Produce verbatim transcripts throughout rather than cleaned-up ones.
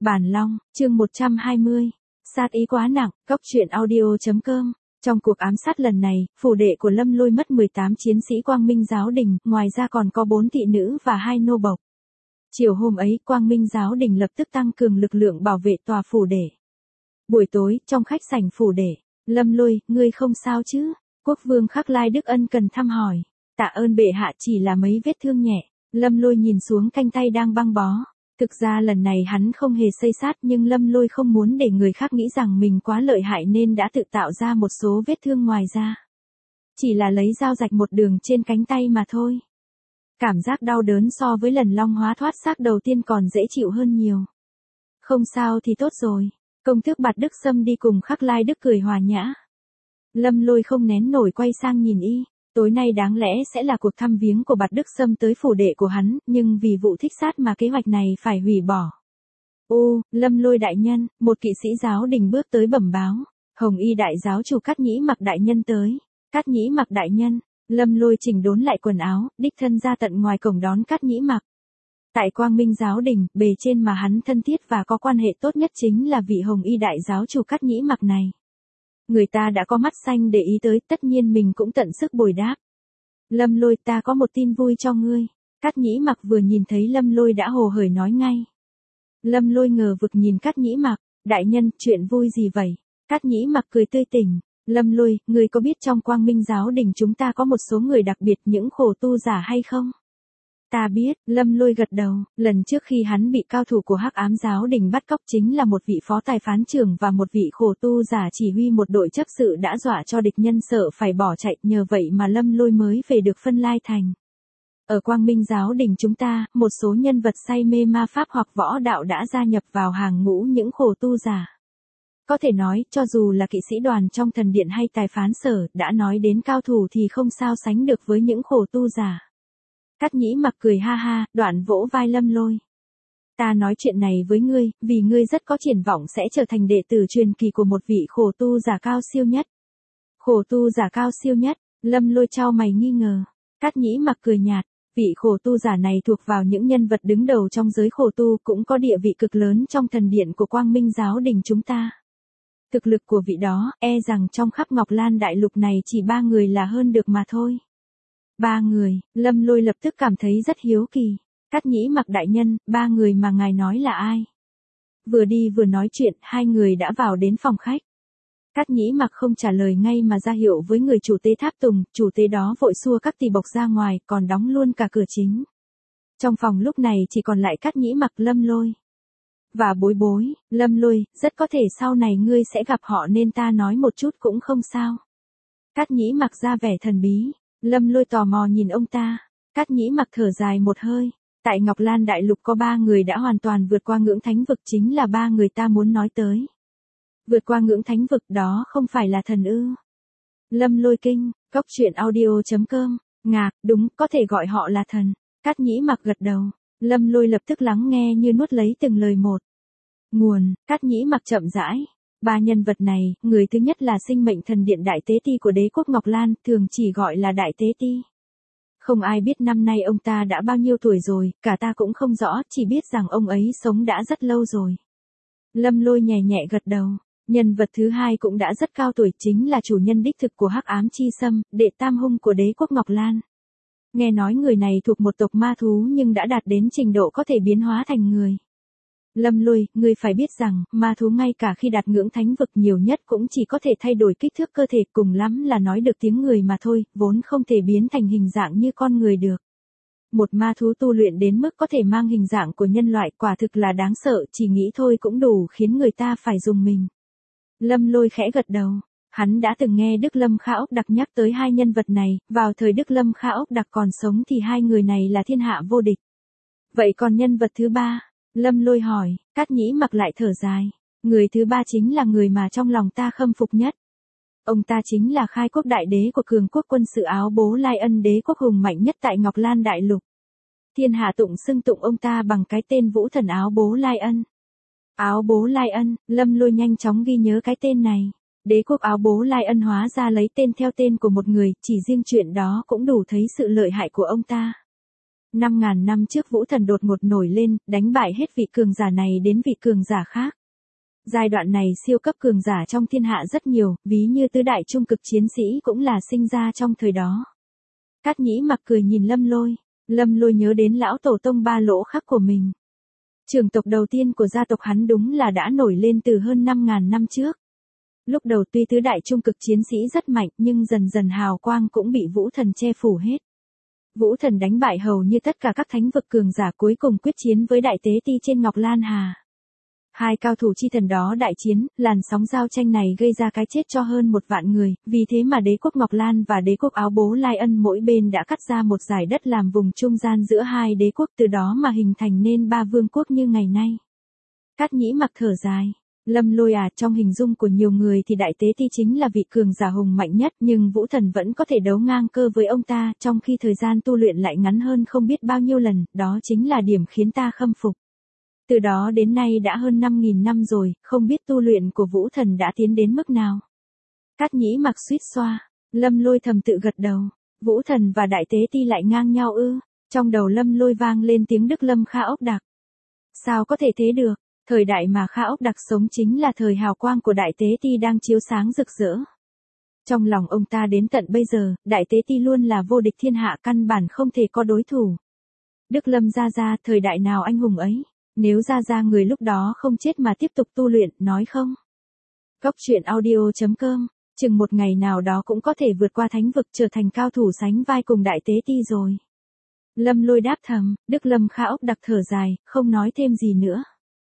Bản Long, chương một trăm hai mươi. Sát ý quá nặng, Cốc truyện audio.com. Trong cuộc ám sát lần này, phủ đệ của Lâm Lôi mất mười tám chiến sĩ Quang Minh Giáo Đình, ngoài ra còn có bốn thị nữ và hai nô bộc. Chiều hôm ấy, Quang Minh Giáo Đình lập tức tăng cường lực lượng bảo vệ tòa phủ đệ. Buổi tối, trong khách sảnh phủ đệ, Lâm Lôi, ngươi không sao chứ? Quốc vương Khắc Lai Đức ân cần thăm hỏi. Tạ ơn bệ hạ, chỉ là mấy vết thương nhẹ. Lâm Lôi nhìn xuống canh tay đang băng bó. Thực ra lần này hắn không hề xây sát, nhưng Lâm Lôi không muốn để người khác nghĩ rằng mình quá lợi hại nên đã tự tạo ra một số vết thương ngoài ra. Chỉ là lấy dao rạch một đường trên cánh tay mà thôi. Cảm giác đau đớn so với lần long hóa thoát xác đầu tiên còn dễ chịu hơn nhiều. Không sao thì tốt rồi. Công tước Bạt Đức Sâm đi cùng Khắc Lai Đức cười hòa nhã. Lâm Lôi không nén nổi quay sang nhìn y. Tối nay đáng lẽ sẽ là cuộc thăm viếng của Bạt Đức Sâm tới phủ đệ của hắn, nhưng vì vụ thích sát mà kế hoạch này phải hủy bỏ. Ô, Lâm Lôi đại nhân, một kỵ sĩ giáo đình bước tới bẩm báo. Hồng y đại giáo chủ Cát Nhĩ Mặc đại nhân tới. Cát Nhĩ Mặc đại nhân, Lâm Lôi chỉnh đốn lại quần áo, đích thân ra tận ngoài cổng đón Cát Nhĩ Mặc. Tại Quang Minh Giáo Đình, bề trên mà hắn thân thiết và có quan hệ tốt nhất chính là vị Hồng y đại giáo chủ Cát Nhĩ Mặc này. Người ta đã có mắt xanh để ý tới, tất nhiên mình cũng tận sức bồi đáp. Lâm Lôi, ta có một tin vui cho ngươi. Cát Nhĩ Mặc vừa nhìn thấy Lâm Lôi đã hồ hởi nói ngay. Lâm Lôi ngờ vực nhìn Cát Nhĩ Mặc, đại nhân, chuyện vui gì vậy? Cát Nhĩ Mặc cười tươi tỉnh. Lâm Lôi, ngươi có biết trong Quang Minh Giáo Đình chúng ta có một số người đặc biệt, những khổ tu giả hay không? Ta biết, Lâm Lôi gật đầu, lần trước khi hắn bị cao thủ của Hắc Ám Giáo Đình bắt cóc chính là một vị phó tài phán trưởng và một vị khổ tu giả chỉ huy một đội chấp sự đã dọa cho địch nhân sợ phải bỏ chạy, nhờ vậy mà Lâm Lôi mới về được Phân Lai Thành. Ở Quang Minh Giáo Đình chúng ta, một số nhân vật say mê ma pháp hoặc võ đạo đã gia nhập vào hàng ngũ những khổ tu giả. Có thể nói, cho dù là kỵ sĩ đoàn trong thần điện hay tài phán sở, đã nói đến cao thủ thì không sao sánh được với những khổ tu giả. Cát Nhĩ Mặc cười ha ha, đoạn vỗ vai Lâm Lôi. Ta nói chuyện này với ngươi, vì ngươi rất có triển vọng sẽ trở thành đệ tử truyền kỳ của một vị khổ tu giả cao siêu nhất. Khổ tu giả cao siêu nhất, Lâm Lôi chau mày nghi ngờ. Cát Nhĩ Mặc cười nhạt, vị khổ tu giả này thuộc vào những nhân vật đứng đầu trong giới khổ tu, cũng có địa vị cực lớn trong thần điện của Quang Minh Giáo Đình chúng ta. Thực lực của vị đó, e rằng trong khắp Ngọc Lan Đại Lục này chỉ ba người là hơn được mà thôi. Ba người, Lâm Lôi lập tức cảm thấy rất hiếu kỳ. Cát Nhĩ Mặc đại nhân, ba người mà ngài nói là ai? Vừa đi vừa nói chuyện, hai người đã vào đến phòng khách. Cát Nhĩ Mặc không trả lời ngay mà ra hiệu với người chủ tế tháp tùng, chủ tế đó vội xua các tỳ bộc ra ngoài, còn đóng luôn cả cửa chính. Trong phòng lúc này chỉ còn lại Cát Nhĩ Mặc, Lâm Lôi. Và bối bối, Lâm Lôi, rất có thể sau này ngươi sẽ gặp họ nên ta nói một chút cũng không sao. Cát Nhĩ Mặc ra vẻ thần bí. Lâm Lôi tò mò nhìn ông ta. Cát Nhĩ Mặc thở dài một hơi. Tại Ngọc Lan Đại Lục có ba người đã hoàn toàn vượt qua ngưỡng thánh vực, chính là ba người ta muốn nói tới. Vượt qua ngưỡng thánh vực đó không phải là thần ư? Lâm Lôi kinh, Cốc truyện audio.com, ngạc, đúng, có thể gọi họ là thần. Cát Nhĩ Mặc gật đầu. Lâm Lôi lập tức lắng nghe như nuốt lấy từng lời một. Nguồn, Cát Nhĩ Mặc chậm rãi. Ba nhân vật này, người thứ nhất là sinh mệnh thần điện đại tế ti của đế quốc Ngọc Lan, thường chỉ gọi là đại tế ti. Không ai biết năm nay ông ta đã bao nhiêu tuổi rồi, cả ta cũng không rõ, chỉ biết rằng ông ấy sống đã rất lâu rồi. Lâm Lôi nhẹ nhẹ gật đầu. Nhân vật thứ hai cũng đã rất cao tuổi, chính là chủ nhân đích thực của Hắc Ám Chi Sâm, đệ tam hung của đế quốc Ngọc Lan. Nghe nói người này thuộc một tộc ma thú nhưng đã đạt đến trình độ có thể biến hóa thành người. Lâm Lôi, ngươi phải biết rằng, ma thú ngay cả khi đạt ngưỡng thánh vực nhiều nhất cũng chỉ có thể thay đổi kích thước cơ thể, cùng lắm là nói được tiếng người mà thôi, vốn không thể biến thành hình dạng như con người được. Một ma thú tu luyện đến mức có thể mang hình dạng của nhân loại, quả thực là đáng sợ, chỉ nghĩ thôi cũng đủ khiến người ta phải rùng mình. Lâm Lôi khẽ gật đầu. Hắn đã từng nghe Đức Lâm Kha Ốc Đặc nhắc tới hai nhân vật này, vào thời Đức Lâm Kha Ốc Đặc còn sống thì hai người này là thiên hạ vô địch. Vậy còn nhân vật thứ ba? Lâm Lôi hỏi. Cát Nhĩ Mặc lại thở dài. Người thứ ba chính là người mà trong lòng ta khâm phục nhất. Ông ta chính là khai quốc đại đế của cường quốc quân sự Áo Bố Lai Ân, đế quốc hùng mạnh nhất tại Ngọc Lan Đại Lục. Thiên hạ tụng xưng tụng ông ta bằng cái tên Vũ Thần Áo Bố Lai Ân. Áo Bố Lai Ân, Lâm Lôi nhanh chóng ghi nhớ cái tên này. Đế quốc Áo Bố Lai Ân hóa ra lấy tên theo tên của một người, chỉ riêng chuyện đó cũng đủ thấy sự lợi hại của ông ta. Năm ngàn năm trước Vũ Thần đột ngột nổi lên, đánh bại hết vị cường giả này đến vị cường giả khác. Giai đoạn này siêu cấp cường giả trong thiên hạ rất nhiều, ví như tứ đại trung cực chiến sĩ cũng là sinh ra trong thời đó. Cát Nhĩ Mặc cười nhìn Lâm Lôi, Lâm Lôi nhớ đến lão tổ tông ba lỗ khắc của mình. Trưởng tộc đầu tiên của gia tộc hắn đúng là đã nổi lên từ hơn năm ngàn năm trước. Lúc đầu tuy tứ đại trung cực chiến sĩ rất mạnh nhưng dần dần hào quang cũng bị Vũ Thần che phủ hết. Vũ Thần đánh bại hầu như tất cả các thánh vực cường giả cuối cùng quyết chiến với Đại Tế Ti trên Ngọc Lan Hà. Hai cao thủ chi thần đó đại chiến, làn sóng giao tranh này gây ra cái chết cho hơn một vạn người, vì thế mà đế quốc Ngọc Lan và đế quốc Áo Bố Lai Ân mỗi bên đã cắt ra một dải đất làm vùng trung gian giữa hai đế quốc, từ đó mà hình thành nên ba vương quốc như ngày nay. Cát Nhĩ Mặc thở dài. Lâm Lôi à, trong hình dung của nhiều người thì Đại Tế Ti chính là vị cường giả hùng mạnh nhất, nhưng Vũ Thần vẫn có thể đấu ngang cơ với ông ta, trong khi thời gian tu luyện lại ngắn hơn không biết bao nhiêu lần, đó chính là điểm khiến ta khâm phục. Từ đó đến nay đã hơn năm nghìn năm rồi, không biết tu luyện của Vũ Thần đã tiến đến mức nào. Cát Nhĩ Mặc suýt xoa, Lâm Lôi thầm tự gật đầu, Vũ Thần và Đại Tế Ti lại ngang nhau ư? Trong đầu Lâm Lôi vang lên tiếng Đức Lâm Kha Ốc Đặc. Sao có thể thế được? Thời đại mà Kha Ốc Đặc sống chính là thời hào quang của Đại Tế Ti đang chiếu sáng rực rỡ. Trong lòng ông ta đến tận bây giờ, Đại Tế Ti luôn là vô địch thiên hạ, căn bản không thể có đối thủ. Đức Lâm gia gia, thời đại nào anh hùng ấy? Nếu gia gia người lúc đó không chết mà tiếp tục tu luyện, nói không? Góc truyện audio chấm com, chừng một ngày nào đó cũng có thể vượt qua thánh vực, trở thành cao thủ sánh vai cùng Đại Tế Ti rồi. Lâm Lôi đáp thầm, Đức Lâm Kha Ốc Đặc thở dài, không nói thêm gì nữa.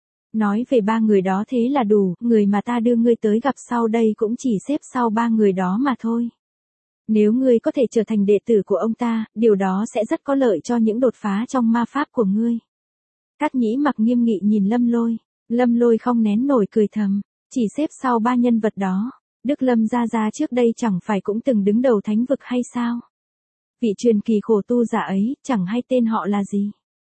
Nói về ba người đó thế là đủ, người mà ta đưa ngươi tới gặp sau đây cũng chỉ xếp sau ba người đó mà thôi. Nếu ngươi có thể trở thành đệ tử của ông ta, điều đó sẽ rất có lợi cho những đột phá trong ma pháp của ngươi. Cát Nhĩ Mặc nghiêm nghị nhìn Lâm Lôi, Lâm Lôi không nén nổi cười thầm, chỉ xếp sau ba nhân vật đó, Đức Lâm gia gia trước đây chẳng phải cũng từng đứng đầu thánh vực hay sao? Vị truyền kỳ khổ tu giả ấy, chẳng hay tên họ là gì?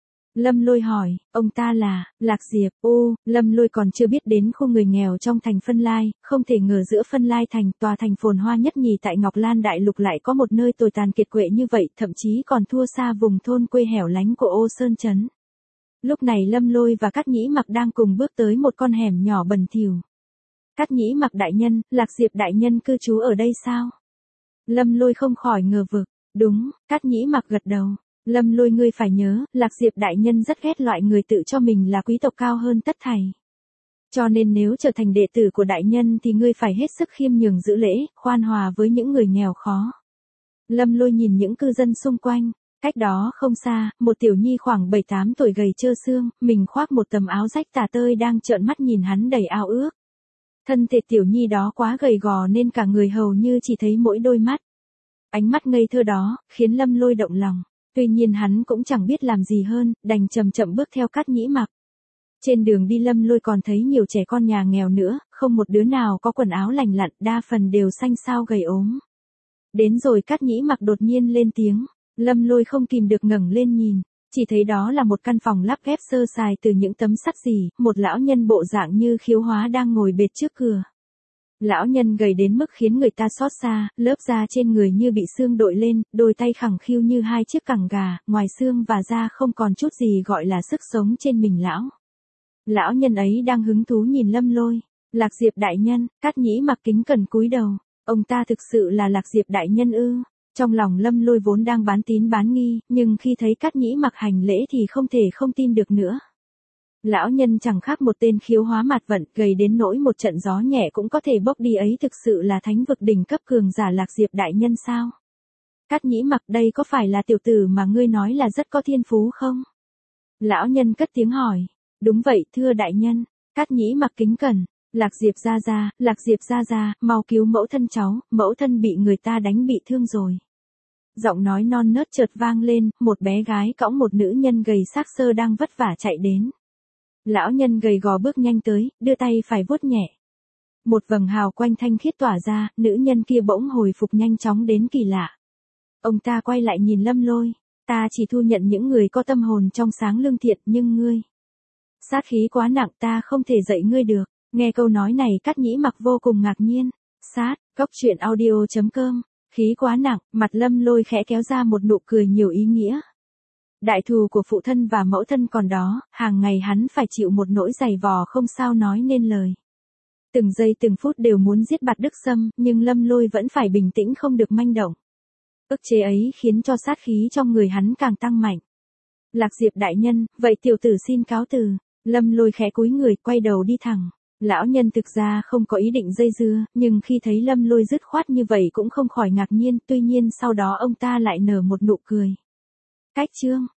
Lâm Lôi hỏi, ông ta là, Lạc Diệp, ô, Lâm Lôi còn chưa biết đến khu người nghèo trong thành Phân Lai, không thể ngờ giữa Phân Lai thành, tòa thành phồn hoa nhất nhì tại Ngọc Lan Đại Lục lại có một nơi tồi tàn kiệt quệ như vậy, thậm chí còn thua xa vùng thôn quê hẻo lánh của Ô Sơn Trấn. Lúc này Lâm Lôi và Cát Nhĩ Mặc đang cùng bước tới một con hẻm nhỏ bẩn thỉu. Cát Nhĩ Mặc đại nhân, Lạc Diệp đại nhân cư trú ở đây sao? Lâm Lôi không khỏi ngờ vực, đúng, Cát Nhĩ Mặc gật đầu. Lâm Lôi ngươi phải nhớ, Lạc Diệp đại nhân rất ghét loại người tự cho mình là quý tộc cao hơn tất thảy. Cho nên nếu trở thành đệ tử của đại nhân thì ngươi phải hết sức khiêm nhường giữ lễ, khoan hòa với những người nghèo khó. Lâm Lôi nhìn những cư dân xung quanh, cách đó không xa, một tiểu nhi khoảng bảy tám tuổi gầy trơ xương, mình khoác một tấm áo rách tả tơi đang trợn mắt nhìn hắn đầy ao ước. Thân thể tiểu nhi đó quá gầy gò nên cả người hầu như chỉ thấy mỗi đôi mắt. Ánh mắt ngây thơ đó, khiến Lâm Lôi động lòng. Tuy nhiên hắn cũng chẳng biết làm gì hơn, đành chậm chậm bước theo Cát Nhĩ Mặc. Trên đường đi Lâm Lôi còn thấy nhiều trẻ con nhà nghèo nữa, không một đứa nào có quần áo lành lặn, đa phần đều xanh xao gầy ốm. Đến rồi Cát Nhĩ Mặc đột nhiên lên tiếng, Lâm Lôi không kìm được ngẩng lên nhìn, chỉ thấy đó là một căn phòng lắp ghép sơ sài từ những tấm sắt rỉ, một lão nhân bộ dạng như khiếu hóa đang ngồi bệt trước cửa. Lão nhân gầy đến mức khiến người ta xót xa, lớp da trên người như bị xương đội lên, đôi tay khẳng khiu như hai chiếc cẳng gà, ngoài xương và da không còn chút gì gọi là sức sống trên mình lão. Lão nhân ấy đang hứng thú nhìn Lâm Lôi. Lạc Diệp đại nhân, Cát Nhĩ Mặc kính cẩn cúi đầu, ông ta thực sự là Lạc Diệp đại nhân ư? Trong lòng Lâm Lôi vốn đang bán tín bán nghi, nhưng khi thấy Cát Nhĩ Mặc hành lễ thì không thể không tin được nữa. Lão nhân chẳng khác một tên khiếu hóa mạt vận, gầy đến nỗi một trận gió nhẹ cũng có thể bốc đi ấy, thực sự là thánh vực đỉnh cấp cường giả Lạc Diệp đại nhân sao? Cát Nhĩ Mặc, đây có phải là tiểu tử mà ngươi nói là rất có thiên phú không? Lão nhân cất tiếng hỏi. Đúng vậy, thưa đại nhân. Cát Nhĩ Mặc kính cẩn. Lạc Diệp gia gia, Lạc Diệp gia gia, mau cứu mẫu thân cháu, mẫu thân bị người ta đánh bị thương rồi. Giọng nói non nớt chợt vang lên, một bé gái cõng một nữ nhân gầy xác xơ đang vất vả chạy đến. Lão nhân gầy gò bước nhanh tới, đưa tay phải vuốt nhẹ. Một vầng hào quanh thanh khiết tỏa ra, nữ nhân kia bỗng hồi phục nhanh chóng đến kỳ lạ. Ông ta quay lại nhìn Lâm Lôi, ta chỉ thu nhận những người có tâm hồn trong sáng lương thiện, nhưng ngươi, sát khí quá nặng, ta không thể dạy ngươi được. Nghe câu nói này Cát Nhĩ Mặc vô cùng ngạc nhiên. Sát, góc truyện audio chấm com, khí quá nặng, mặt Lâm Lôi khẽ kéo ra một nụ cười nhiều ý nghĩa. Đại thù của phụ thân và mẫu thân còn đó, hàng ngày hắn phải chịu một nỗi dày vò không sao nói nên lời. Từng giây từng phút đều muốn giết Bạt Đức Sâm, nhưng Lâm Lôi vẫn phải bình tĩnh không được manh động. Ức chế ấy khiến cho sát khí trong người hắn càng tăng mạnh. Lạc Diệp đại nhân, vậy tiểu tử xin cáo từ. Lâm Lôi khẽ cúi người, quay đầu đi thẳng. Lão nhân thực ra không có ý định dây dưa, nhưng khi thấy Lâm Lôi dứt khoát như vậy cũng không khỏi ngạc nhiên, tuy nhiên sau đó ông ta lại nở một nụ cười. Cách chương